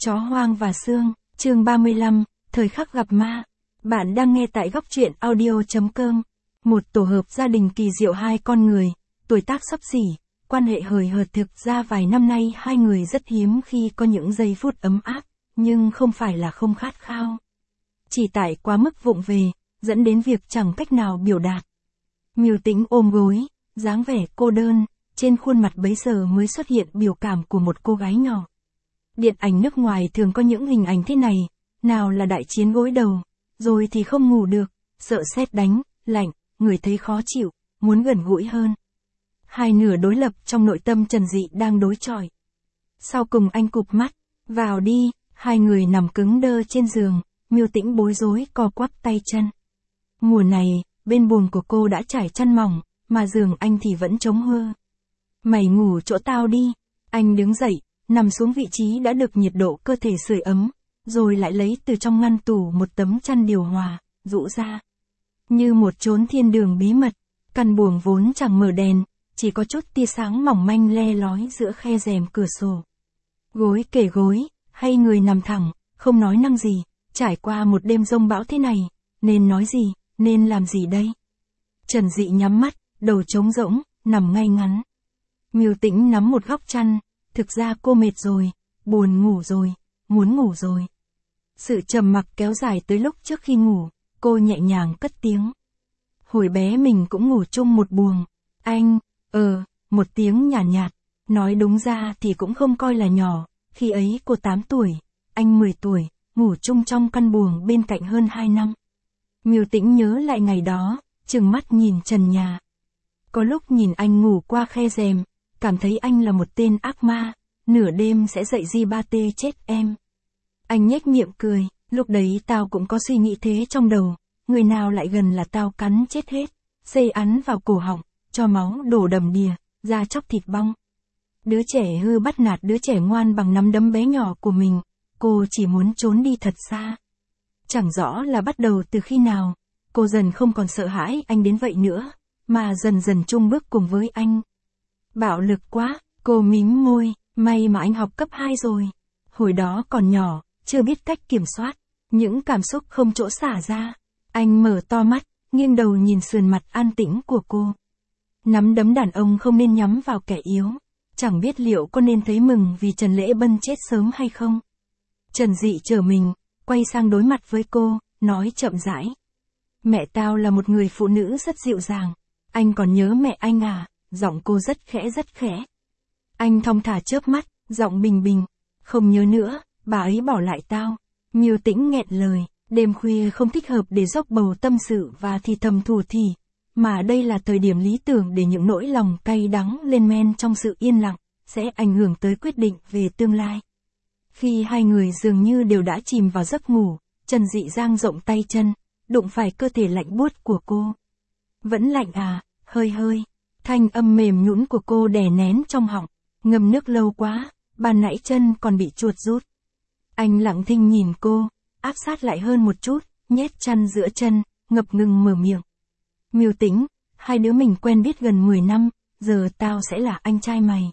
Chó hoang và xương, chương 35, thời khắc gặp ma. Bạn đang nghe tại góc truyện audio.com. Một tổ hợp gia đình kỳ diệu, hai con người, tuổi tác xấp xỉ, quan hệ hời hợt. Thực ra vài năm nay hai người rất hiếm khi có những giây phút ấm áp, nhưng không phải là không khát khao. Chỉ tại quá mức vụng về, dẫn đến việc chẳng cách nào biểu đạt. Miêu Tĩnh ôm gối, dáng vẻ cô đơn, trên khuôn mặt bấy giờ mới xuất hiện biểu cảm của một cô gái nhỏ. Điện ảnh nước ngoài thường có những hình ảnh thế này, nào là đại chiến gối đầu, rồi thì không ngủ được, sợ sét đánh, lạnh, người thấy khó chịu, muốn gần gũi hơn. Hai nửa đối lập trong nội tâm Trần Dị đang đối chọi. Sau cùng anh cụp mắt, vào đi, hai người nằm cứng đơ trên giường, Miêu Tĩnh bối rối co quắp tay chân. Mùa này, bên buồng của cô đã trải chăn mỏng, mà giường anh thì vẫn trống hơ. Mày ngủ chỗ tao đi, anh đứng dậy, nằm xuống vị trí đã được nhiệt độ cơ thể sưởi ấm, rồi lại lấy từ trong ngăn tủ một tấm chăn điều hòa, rũ ra. Như một chốn thiên đường bí mật, căn buồng vốn chẳng mở đèn, chỉ có chút tia sáng mỏng manh le lói giữa khe rèm cửa sổ. Gối kề gối, hay người nằm thẳng, không nói năng gì, trải qua một đêm giông bão thế này, nên nói gì, nên làm gì đây? Trần Dị nhắm mắt, đầu trống rỗng, nằm ngay ngắn. Miêu Tĩnh nắm một góc chăn, thực ra cô mệt rồi, buồn ngủ rồi, muốn ngủ rồi. Sự trầm mặc kéo dài tới lúc trước khi ngủ, cô nhẹ nhàng cất tiếng. Hồi bé mình cũng ngủ chung một buồng. Anh, một tiếng nhàn nhạt, nói đúng ra thì cũng không coi là nhỏ, khi ấy cô 8 tuổi, anh 10 tuổi, ngủ chung trong căn buồng bên cạnh hơn 2 năm. Miêu Tĩnh nhớ lại ngày đó, trừng mắt nhìn trần nhà. Có lúc nhìn anh ngủ qua khe rèm, cảm thấy anh là một tên ác ma, nửa đêm sẽ dậy di ba tê chết em. Anh nhếch miệng cười, lúc đấy tao cũng có suy nghĩ thế trong đầu, người nào lại gần là tao cắn chết hết, xê ắn vào cổ họng, cho máu đổ đầm đìa, da chóc thịt bong. Đứa trẻ hư bắt nạt đứa trẻ ngoan bằng nắm đấm bé nhỏ của mình, cô chỉ muốn trốn đi thật xa. Chẳng rõ là bắt đầu từ khi nào, cô dần không còn sợ hãi anh đến vậy nữa, mà dần dần chung bước cùng với anh. Bạo lực quá, cô mím môi, may mà anh học cấp 2 rồi. Hồi đó còn nhỏ, chưa biết cách kiểm soát, những cảm xúc không chỗ xả ra. Anh mở to mắt, nghiêng đầu nhìn sườn mặt an tĩnh của cô. Nắm đấm đàn ông không nên nhắm vào kẻ yếu. Chẳng biết liệu có nên thấy mừng vì Trần Lễ Bân chết sớm hay không. Trần Dị trở mình, quay sang đối mặt với cô, nói chậm rãi. Mẹ tao là một người phụ nữ rất dịu dàng. Anh còn nhớ mẹ anh à? Giọng cô rất khẽ. Anh thong thả chớp mắt, giọng bình bình. Không nhớ nữa, bà ấy bỏ lại tao. Miêu Tĩnh nghẹn lời, đêm khuya không thích hợp để dốc bầu tâm sự và thì thầm thủ thỉ. Mà đây là thời điểm lý tưởng để những nỗi lòng cay đắng lên men trong sự yên lặng, sẽ ảnh hưởng tới quyết định về tương lai. Khi hai người dường như đều đã chìm vào giấc ngủ, Trần Dị dang rộng tay chân, đụng phải cơ thể lạnh buốt của cô. Vẫn lạnh à? Hơi. Thanh âm mềm nhũn của cô đè nén trong họng, ngâm nước lâu quá, ban nãy chân còn bị chuột rút. Anh lặng thinh nhìn cô, áp sát lại hơn một chút, nhét chăn giữa chân, ngập ngừng mở miệng. Miêu Tĩnh, hai đứa mình quen biết gần 10 năm, giờ tao sẽ là anh trai mày.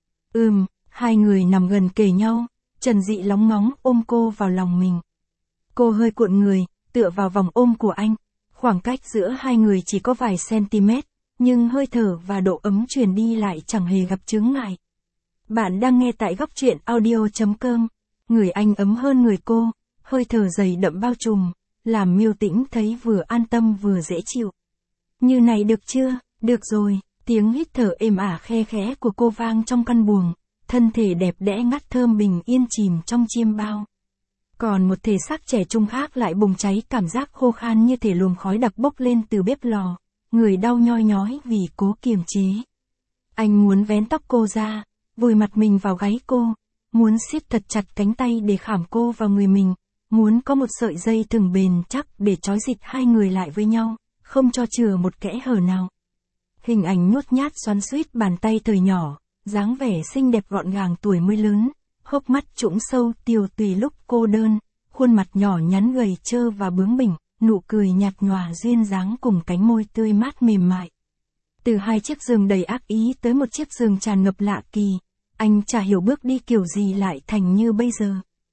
Hai người nằm gần kề nhau, Trần Dị lóng ngóng ôm cô vào lòng mình. Cô hơi cuộn người, tựa vào vòng ôm của anh, khoảng cách giữa hai người chỉ có vài cm, nhưng hơi thở và độ ấm truyền đi lại chẳng hề gặp chướng ngại. Bạn đang nghe tại góc truyện audio.com, người anh ấm hơn người cô, hơi thở dày đậm bao trùm, làm Miêu Tĩnh thấy vừa an tâm vừa dễ chịu. Như này được chưa? Được rồi, tiếng hít thở êm ả khe khẽ của cô vang trong căn buồng, thân thể đẹp đẽ ngắt thơm bình yên chìm trong chiêm bao. Còn một thể xác trẻ trung khác lại bùng cháy cảm giác khô khan như thể luồng khói đặc bốc lên từ bếp lò, người đau nhoi nhói vì cố kiềm chế. Anh muốn vén tóc cô ra, vùi mặt mình vào gáy cô, muốn siết thật chặt cánh tay để khảm cô vào người mình, muốn có một sợi dây thừng bền chắc để trói dịch hai người lại với nhau, không cho chừa một kẽ hở nào. Hình ảnh nhút nhát xoắn xuýt bàn tay thời nhỏ, dáng vẻ xinh đẹp gọn gàng tuổi mới lớn, hốc mắt trũng sâu tiều tùy lúc cô đơn, khuôn mặt nhỏ nhắn gầy trơ và bướng bỉnh, nụ cười nhạt nhòa duyên dáng cùng cánh môi tươi mát mềm mại. Từ hai chiếc giường đầy ác ý tới một chiếc giường tràn ngập lạ kỳ, anh chả hiểu bước đi kiểu gì lại thành như bây giờ.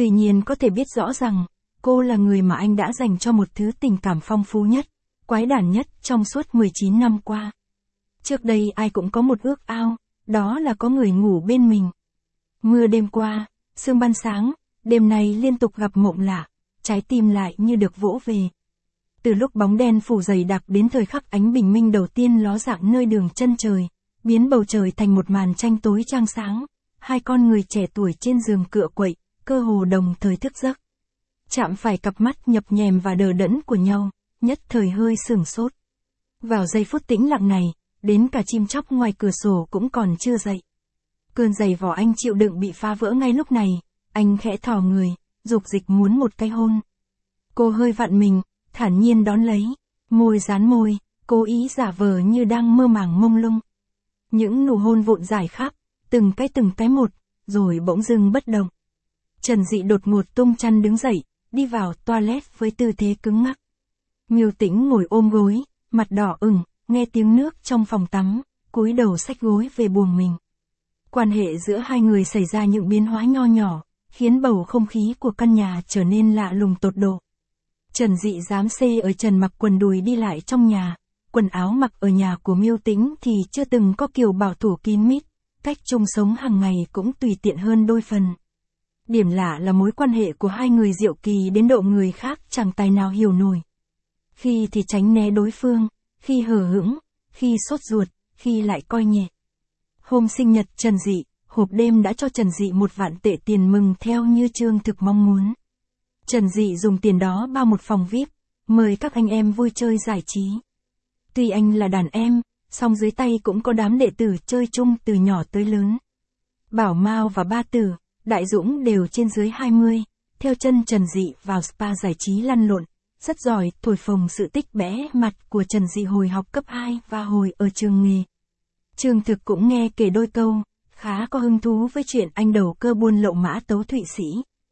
Tuy nhiên có thể biết rõ rằng, cô là người mà anh đã dành cho một thứ tình cảm phong phú nhất, quái đản nhất trong suốt 19 năm qua. Trước đây ai cũng có một ước ao, đó là có người ngủ bên mình. Mưa đêm qua, sương ban sáng, đêm nay liên tục gặp mộng lạ, trái tim lại như được vỗ về. Từ lúc bóng đen phủ dày đặc đến thời khắc ánh bình minh đầu tiên ló dạng nơi đường chân trời, biến bầu trời thành một màn tranh tối chang sáng, hai con người trẻ tuổi trên giường cựa quậy, cơ hồ đồng thời thức giấc. Chạm phải cặp mắt nhập nhèm và đờ đẫn của nhau, nhất thời hơi sửng sốt. Vào giây phút tĩnh lặng này, đến cả chim chóc ngoài cửa sổ cũng còn chưa dậy. Cơn giày vò anh chịu đựng bị phá vỡ ngay lúc này, anh khẽ thò người, dục dịch muốn một cái hôn. Cô hơi vặn mình, thản nhiên đón lấy, môi dán môi, cố ý giả vờ như đang mơ màng mông lung. Những nụ hôn vụn rải khắp, từng cái một, rồi bỗng dưng bất động. Trần Dị đột ngột tung chăn đứng dậy, đi vào toilet với tư thế cứng ngắc. Miêu Tĩnh ngồi ôm gối, mặt đỏ ửng, nghe tiếng nước trong phòng tắm, cúi đầu xách gối về buồng mình. Quan hệ giữa hai người xảy ra những biến hóa nho nhỏ, khiến bầu không khí của căn nhà trở nên lạ lùng tột độ. Trần Dị dám xê ở trần mặc quần đùi đi lại trong nhà, quần áo mặc ở nhà của Miêu Tĩnh thì chưa từng có kiểu bảo thủ kín mít, cách chung sống hàng ngày cũng tùy tiện hơn đôi phần. Điểm lạ là mối quan hệ của hai người diệu kỳ đến độ người khác chẳng tài nào hiểu nổi. Khi thì tránh né đối phương, khi hờ hững, khi sốt ruột, khi lại coi nhẹ. Hôm sinh nhật Trần Dị, hộp đêm đã cho Trần Dị 1 vạn tệ tiền mừng theo như Trương Thực mong muốn. Trần Dị dùng tiền đó bao một phòng VIP, mời các anh em vui chơi giải trí. Tuy anh là đàn em, song dưới tay cũng có đám đệ tử chơi chung từ nhỏ tới lớn. Bảo Mao và Ba Tử, Đại Dũng đều trên dưới 20, theo chân Trần Dị vào spa giải trí lăn lộn, rất giỏi thổi phồng sự tích bẽ mặt của Trần Dị hồi học cấp 2 và hồi ở trường nghề. Trương Thực cũng nghe kể đôi câu, khá có hứng thú với chuyện anh đầu cơ buôn lậu mã tấu Thụy Sĩ.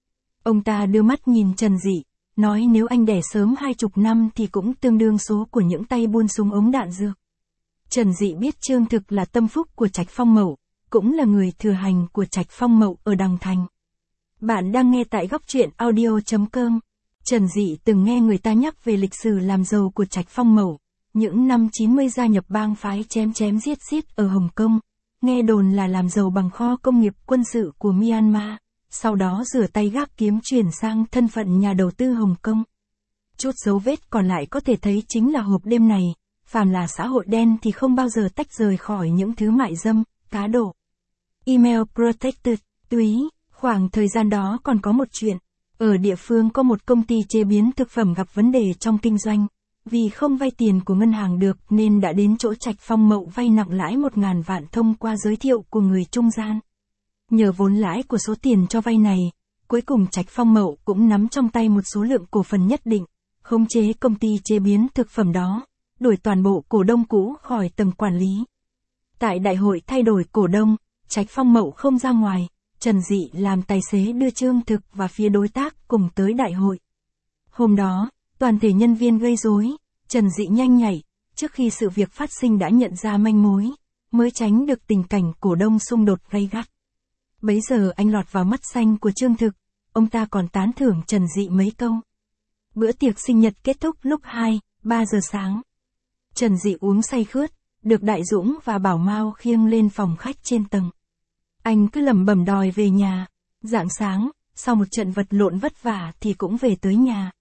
Ông ta đưa mắt nhìn Trần Dị, nói nếu anh đẻ sớm 20 năm thì cũng tương đương số của những tay buôn súng ống đạn dược. Trần Dị biết Trương Thực là tâm phúc của Trạch Phong Mậu, cũng là người thừa hành của Trạch Phong Mậu ở Đằng Thành. Bạn đang nghe tại góc truyện audio.com. Trần Dị từng nghe người ta nhắc về lịch sử làm giàu của Trạch Phong Mậu, những năm 90 gia nhập bang phái chém giết ở Hồng Kông, nghe đồn là làm giàu bằng kho công nghiệp quân sự của Myanmar, sau đó rửa tay gác kiếm chuyển sang thân phận nhà đầu tư Hồng Kông. Chút dấu vết còn lại có thể thấy chính là hộp đêm này, phàm là xã hội đen thì không bao giờ tách rời khỏi những thứ mại dâm, cá độ. Email protected, túy, khoảng thời gian đó còn có một chuyện. Ở địa phương có một công ty chế biến thực phẩm gặp vấn đề trong kinh doanh, vì không vay tiền của ngân hàng được nên đã đến chỗ Trạch Phong Mậu vay nặng lãi 1.000 vạn thông qua giới thiệu của người trung gian. Nhờ vốn lãi của số tiền cho vay này, cuối cùng Trạch Phong Mậu cũng nắm trong tay một số lượng cổ phần nhất định, khống chế công ty chế biến thực phẩm đó, đuổi toàn bộ cổ đông cũ khỏi tầng quản lý. Tại đại hội thay đổi cổ đông, Trạch Phong Mậu không ra ngoài, Trần Dị làm tài xế đưa Trương Thực và phía đối tác cùng tới đại hội. Hôm đó, toàn thể nhân viên gây rối, Trần Dị nhanh nhạy, trước khi sự việc phát sinh đã nhận ra manh mối, mới tránh được tình cảnh cổ đông xung đột gay gắt. Bấy giờ anh lọt vào mắt xanh của Trương Thực, ông ta còn tán thưởng Trần Dị mấy câu. Bữa tiệc sinh nhật kết thúc lúc 2-3 giờ sáng. Trần Dị uống say khướt, được Đại Dũng và Bảo Mao khiêng lên phòng khách trên tầng. Anh cứ lẩm bẩm đòi về nhà, rạng sáng, sau một trận vật lộn vất vả thì cũng về tới nhà.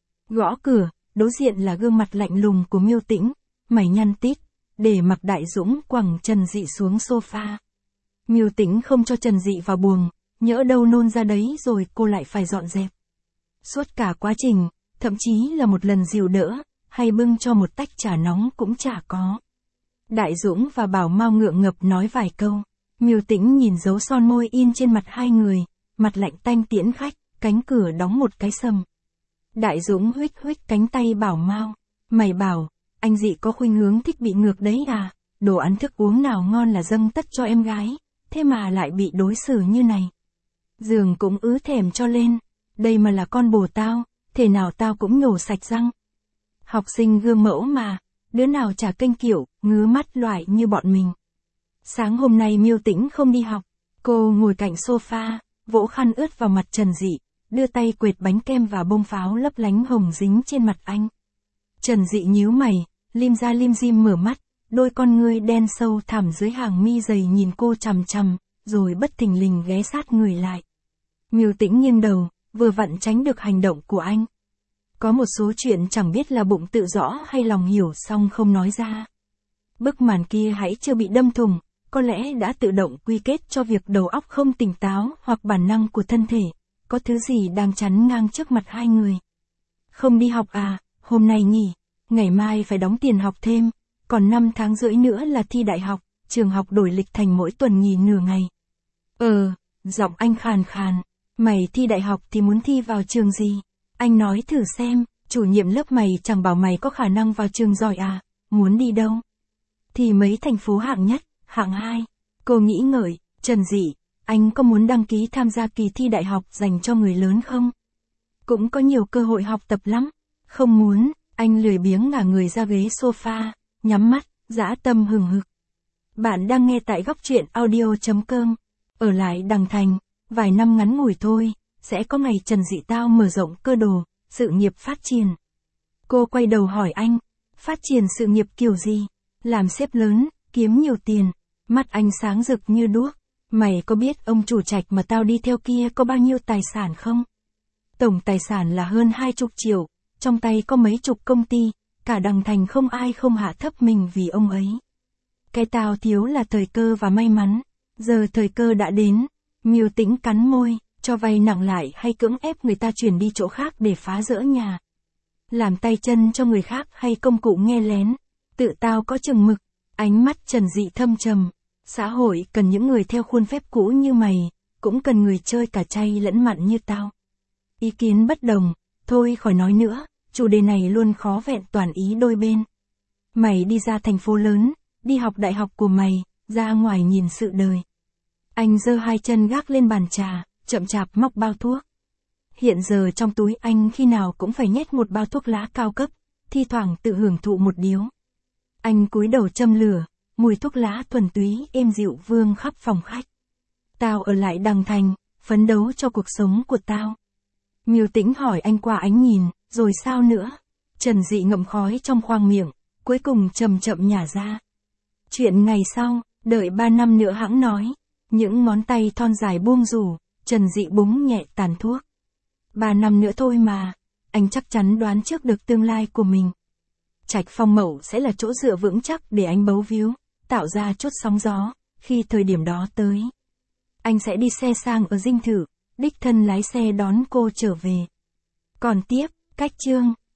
Gõ cửa, đối diện là gương mặt lạnh lùng của Miêu Tĩnh, mày nhăn tít, để mặc Đại Dũng quẳng Trần Dị xuống sofa. Miêu Tĩnh không cho Trần Dị vào buồng, nhỡ đâu nôn ra đấy rồi cô lại phải dọn dẹp. Suốt cả quá trình, thậm chí là một lần dìu đỡ, hay bưng cho một tách trà nóng cũng chả có. Đại Dũng và Bảo Mao ngượng ngập nói vài câu, Miêu Tĩnh nhìn dấu son môi in trên mặt hai người, mặt lạnh tanh tiễn khách, cánh cửa đóng một cái sầm. Đại Dũng huých cánh tay Bảo Mao, mày bảo, anh Dị có khuynh hướng thích bị ngược đấy à, đồ ăn thức uống nào ngon là dâng tất cho em gái, thế mà lại bị đối xử như này. Giường cũng ứ thèm cho lên, đây mà là con bồ tao, thể nào tao cũng nhổ sạch răng. Học sinh gương mẫu mà, đứa nào chả kênh kiểu, ngứa mắt loại như bọn mình. Sáng hôm nay Miêu Tĩnh không đi học, cô ngồi cạnh sofa, vỗ khăn ướt vào mặt Trần Dị, đưa tay quệt bánh kem và bông pháo lấp lánh hồng dính trên mặt anh. Trần Dị nhíu mày, lim ra lim dim mở mắt, đôi con ngươi đen sâu thẳm dưới hàng mi dày nhìn cô chằm chằm, rồi bất thình lình ghé sát người lại. Miêu Tĩnh nghiêng đầu, vừa vặn tránh được hành động của anh. Có một số chuyện chẳng biết là bụng tự rõ hay lòng hiểu xong không nói ra. Bức màn kia hãy chưa bị đâm thủng, có lẽ đã tự động quy kết cho việc đầu óc không tỉnh táo hoặc bản năng của thân thể, có thứ gì đang chắn ngang trước mặt hai người. Không đi học à, hôm nay nghỉ, ngày mai phải đóng tiền học thêm, còn 5 tháng rưỡi nữa là thi đại học, trường học đổi lịch thành mỗi tuần nghỉ nửa ngày. Giọng anh khàn khàn, mày thi đại học thì muốn thi vào trường gì? Anh nói thử xem, chủ nhiệm lớp mày chẳng bảo mày có khả năng vào trường giỏi à, muốn đi đâu? Thì mấy thành phố hạng nhất, hạng 2. Cô nghĩ ngợi, Trần Dị, anh có muốn đăng ký tham gia kỳ thi đại học dành cho người lớn không? Cũng có nhiều cơ hội học tập lắm. Không muốn, anh lười biếng ngả người ra ghế sofa, nhắm mắt, dã tâm hừng hực. Bạn đang nghe tại góc truyện audio.com. Ở lại Đằng Thành, vài năm ngắn ngủi thôi, sẽ có ngày Trần Dị tao mở rộng cơ đồ, sự nghiệp phát triển. Cô quay đầu hỏi anh, phát triển sự nghiệp kiểu gì? Làm sếp lớn, kiếm nhiều tiền. Mắt anh sáng rực như đuốc. Mày có biết ông chủ trạch mà tao đi theo kia có bao nhiêu tài sản không? Tổng tài sản là hơn 20 triệu, trong tay có mấy chục công ty, cả Đằng Thành không ai không hạ thấp mình vì ông ấy. Cái tao thiếu là thời cơ và may mắn, giờ thời cơ đã đến. Miêu Tĩnh cắn môi, cho vay nặng lại hay cưỡng ép người ta chuyển đi chỗ khác để phá rỡ nhà. Làm tay chân cho người khác hay công cụ nghe lén, tự tao có chừng mực. Ánh mắt Trần Dị thâm trầm. Xã hội cần những người theo khuôn phép cũ như mày, cũng cần người chơi cả chay lẫn mặn như tao. Ý kiến bất đồng, thôi khỏi nói nữa, chủ đề này luôn khó vẹn toàn ý đôi bên. Mày đi ra thành phố lớn, đi học đại học của mày, ra ngoài nhìn sự đời. Anh giơ hai chân gác lên bàn trà, chậm chạp móc bao thuốc. Hiện giờ trong túi anh khi nào cũng phải nhét một bao thuốc lá cao cấp, thi thoảng tự hưởng thụ một điếu. Anh cúi đầu châm lửa, mùi thuốc lá thuần túy êm dịu vương khắp phòng khách. Tao ở lại Đằng Thành, phấn đấu cho cuộc sống của tao. Miêu Tĩnh hỏi anh qua ánh nhìn, rồi sao nữa? Trần Dị ngậm khói trong khoang miệng, cuối cùng chậm chậm nhả ra. Chuyện ngày sau, đợi 3 năm nữa hẵng nói. Những ngón tay thon dài buông rủ, Trần Dị búng nhẹ tàn thuốc. 3 năm nữa thôi mà, anh chắc chắn đoán trước được tương lai của mình. Trạch Phong Mậu sẽ là chỗ dựa vững chắc để anh bấu víu, tạo ra chút sóng gió, khi thời điểm đó tới. Anh sẽ đi xe sang ở Dinh Thự, đích thân lái xe đón cô trở về. Còn tiếp, cách chương.